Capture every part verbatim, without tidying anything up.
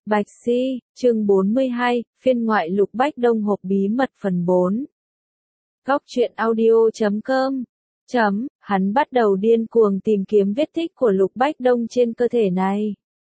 Bạch Si, chương bốn mươi hai, phiên ngoại Lục Bách Đông hộp bí mật phần bốn. Góc truyện audio chấm com chấm, hắn bắt đầu điên cuồng tìm kiếm vết tích của Lục Bách Đông trên cơ thể này.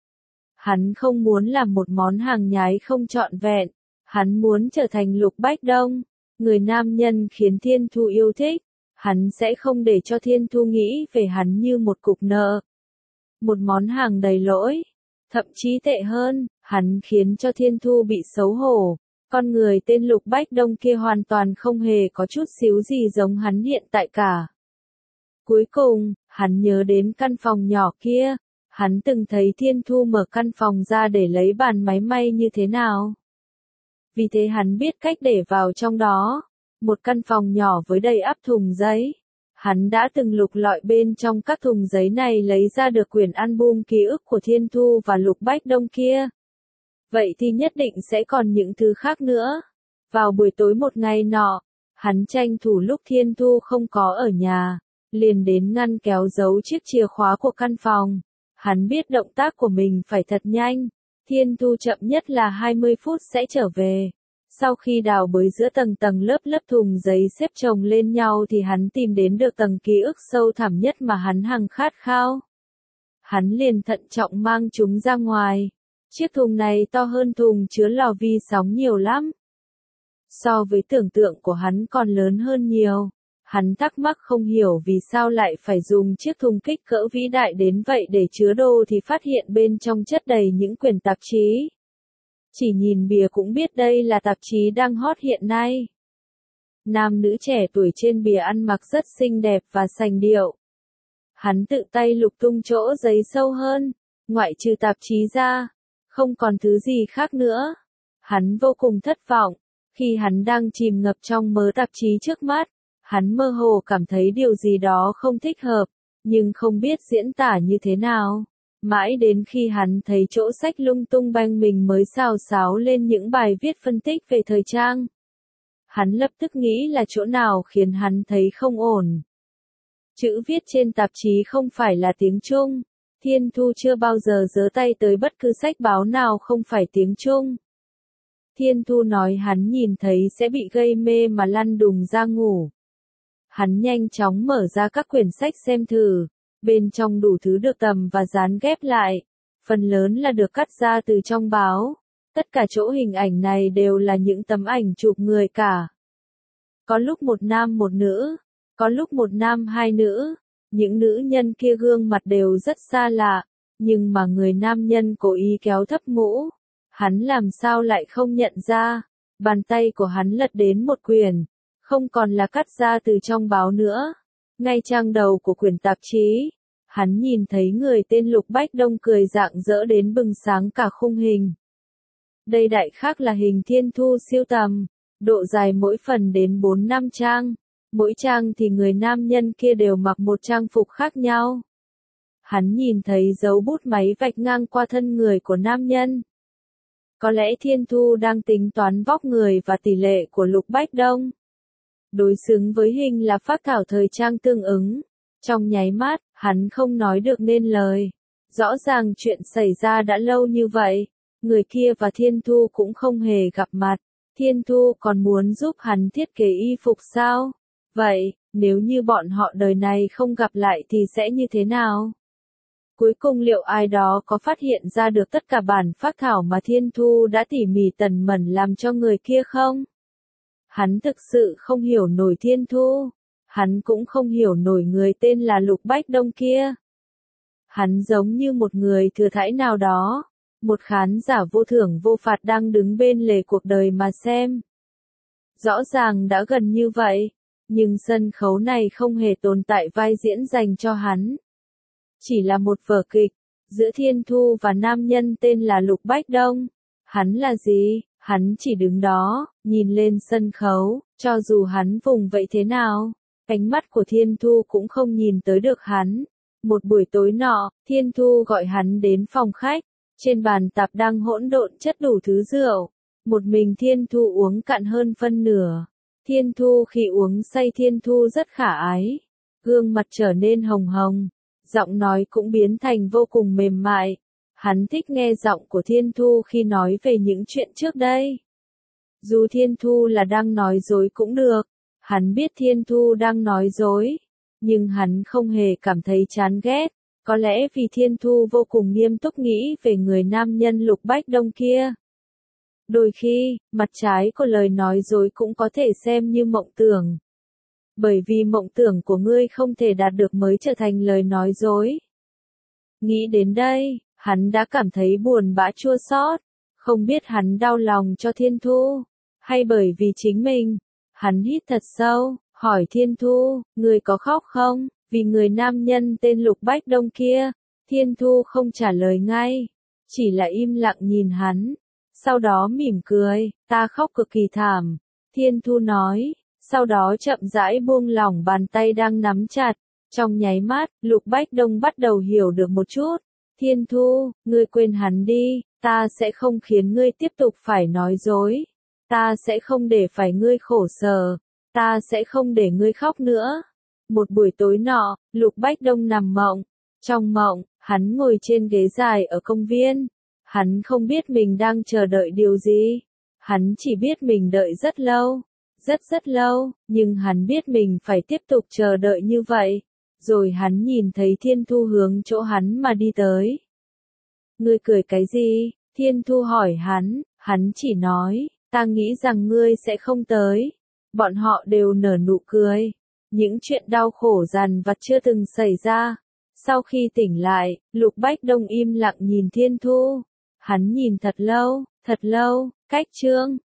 Hắn không muốn làm một món hàng nhái không trọn vẹn, hắn muốn trở thành Lục Bách Đông, người nam nhân khiến Thiên Thu yêu thích, hắn sẽ không để cho Thiên Thu nghĩ về hắn như một cục nợ. Một món hàng đầy lỗi. Thậm chí tệ hơn, hắn khiến cho Thiên Thu bị xấu hổ. Con người tên Lục Bách Đông kia hoàn toàn không hề có chút xíu gì giống hắn hiện tại cả. Cuối cùng, hắn nhớ đến căn phòng nhỏ kia. Hắn từng thấy Thiên Thu mở căn phòng ra để lấy bàn máy may như thế nào. Vì thế hắn biết cách để vào trong đó. Một căn phòng nhỏ với đầy ắp thùng giấy. Hắn đã từng lục lọi bên trong các thùng giấy này lấy ra được quyển album ký ức của Thiên Thu và Lục Bách Đông kia. Vậy thì nhất định sẽ còn những thứ khác nữa. Vào buổi tối một ngày nọ, hắn tranh thủ lúc Thiên Thu không có ở nhà, liền đến ngăn kéo giấu chiếc chìa khóa của căn phòng. Hắn biết động tác của mình phải thật nhanh, Thiên Thu chậm nhất là hai mươi phút sẽ trở về. Sau khi đào bới giữa tầng tầng lớp lớp thùng giấy xếp chồng lên nhau thì hắn tìm đến được tầng ký ức sâu thẳm nhất mà hắn hằng khát khao. Hắn liền thận trọng mang chúng ra ngoài. Chiếc thùng này to hơn thùng chứa lò vi sóng nhiều lắm. So với tưởng tượng của hắn còn lớn hơn nhiều. Hắn thắc mắc không hiểu vì sao lại phải dùng chiếc thùng kích cỡ vĩ đại đến vậy để chứa đồ thì phát hiện bên trong chất đầy những quyển tạp chí. Chỉ nhìn bìa cũng biết đây là tạp chí đang hot hiện nay. Nam nữ trẻ tuổi trên bìa ăn mặc rất xinh đẹp và sành điệu. Hắn tự tay lục tung chỗ giấy sâu hơn, ngoại trừ tạp chí ra, không còn thứ gì khác nữa. Hắn vô cùng thất vọng, khi hắn đang chìm ngập trong mớ tạp chí trước mắt, hắn mơ hồ cảm thấy điều gì đó không thích hợp, nhưng không biết diễn tả như thế nào. Mãi đến khi hắn thấy chỗ sách lung tung banh mình mới xào xáo lên những bài viết phân tích về thời trang. Hắn lập tức nghĩ là chỗ nào khiến hắn thấy không ổn. Chữ viết trên tạp chí không phải là tiếng Trung. Thiên Thu chưa bao giờ giơ tay tới bất cứ sách báo nào không phải tiếng Trung. Thiên Thu nói hắn nhìn thấy sẽ bị gây mê mà lăn đùng ra ngủ. Hắn nhanh chóng mở ra các quyển sách xem thử. Bên trong đủ thứ được tầm và dán ghép lại. Phần lớn là được cắt ra từ trong báo. Tất cả chỗ hình ảnh này đều là những tấm ảnh chụp người cả. Có lúc một nam một nữ. Có lúc một nam hai nữ. Những nữ nhân kia gương mặt đều rất xa lạ. Nhưng mà người nam nhân cố ý kéo thấp mũ. Hắn làm sao lại không nhận ra. Bàn tay của hắn lật đến một quyển. Không còn là cắt ra từ trong báo nữa. Ngay trang đầu của quyển tạp chí, hắn nhìn thấy người tên Lục Bách Đông cười rạng rỡ đến bừng sáng cả khung hình. Đây đại khái là hình Thiên Thu siêu tầm, độ dài mỗi phần đến bốn năm trang, mỗi trang thì người nam nhân kia đều mặc một trang phục khác nhau. Hắn nhìn thấy dấu bút máy vạch ngang qua thân người của nam nhân. Có lẽ Thiên Thu đang tính toán vóc người và tỷ lệ của Lục Bách Đông. Đối xứng với hình là phác thảo thời trang tương ứng. Trong nháy mắt, hắn không nói được nên lời. Rõ ràng chuyện xảy ra đã lâu như vậy. Người kia và Thiên Thu cũng không hề gặp mặt. Thiên Thu còn muốn giúp hắn thiết kế y phục sao? Vậy, nếu như bọn họ đời này không gặp lại thì sẽ như thế nào? Cuối cùng liệu ai đó có phát hiện ra được tất cả bản phác thảo mà Thiên Thu đã tỉ mỉ tần mẩn làm cho người kia không? Hắn thực sự không hiểu nổi Thiên Thu. Hắn cũng không hiểu nổi người tên là Lục Bách Đông kia. Hắn giống như một người thừa thãi nào đó. Một khán giả vô thưởng vô phạt đang đứng bên lề cuộc đời mà xem. Rõ ràng đã gần như vậy. Nhưng sân khấu này không hề tồn tại vai diễn dành cho hắn. Chỉ là một vở kịch. Giữa Thiên Thu và nam nhân tên là Lục Bách Đông. Hắn là gì? Hắn chỉ đứng đó, nhìn lên sân khấu, cho dù hắn vùng vậy thế nào, ánh mắt của Thiên Thu cũng không nhìn tới được hắn. Một buổi tối nọ, Thiên Thu gọi hắn đến phòng khách, trên bàn tạp đang hỗn độn chất đủ thứ rượu. Một mình Thiên Thu uống cạn hơn phân nửa. Thiên Thu khi uống say Thiên Thu rất khả ái, gương mặt trở nên hồng hồng, giọng nói cũng biến thành vô cùng mềm mại. Hắn thích nghe giọng của Thiên Thu khi nói về những chuyện trước đây. Dù Thiên Thu là đang nói dối cũng được, hắn biết Thiên Thu đang nói dối, nhưng hắn không hề cảm thấy chán ghét, có lẽ vì Thiên Thu vô cùng nghiêm túc nghĩ về người nam nhân Lục Bách Đông kia. Đôi khi, mặt trái của lời nói dối cũng có thể xem như mộng tưởng. Bởi vì mộng tưởng của ngươi không thể đạt được mới trở thành lời nói dối. Nghĩ đến đây, hắn đã cảm thấy buồn bã chua xót, không biết hắn đau lòng cho Thiên Thu, hay bởi vì chính mình. Hắn hít thật sâu, hỏi Thiên Thu, ngươi có khóc không, vì người nam nhân tên Lục Bách Đông kia? Thiên Thu không trả lời ngay, chỉ là im lặng nhìn hắn, sau đó mỉm cười, ta khóc cực kỳ thảm. Thiên Thu nói, sau đó chậm rãi buông lỏng bàn tay đang nắm chặt. Trong nháy mắt, Lục Bách Đông bắt đầu hiểu được một chút. Thiên Thu, ngươi quên hắn đi, ta sẽ không khiến ngươi tiếp tục phải nói dối. Ta sẽ không để phải ngươi khổ sở. Ta sẽ không để ngươi khóc nữa. Một buổi tối nọ, Lục Bách Đông nằm mộng. Trong mộng, hắn ngồi trên ghế dài ở công viên. Hắn không biết mình đang chờ đợi điều gì. Hắn chỉ biết mình đợi rất lâu. Rất rất lâu, nhưng hắn biết mình phải tiếp tục chờ đợi như vậy. Rồi hắn nhìn thấy Thiên Thu hướng chỗ hắn mà đi tới. Ngươi cười cái gì? Thiên Thu hỏi hắn, hắn chỉ nói, ta nghĩ rằng ngươi sẽ không tới. Bọn họ đều nở nụ cười. Những chuyện đau khổ dằn vặt chưa từng xảy ra. Sau khi tỉnh lại, Lục Bách Đông im lặng nhìn Thiên Thu. Hắn nhìn thật lâu, thật lâu, cách chương.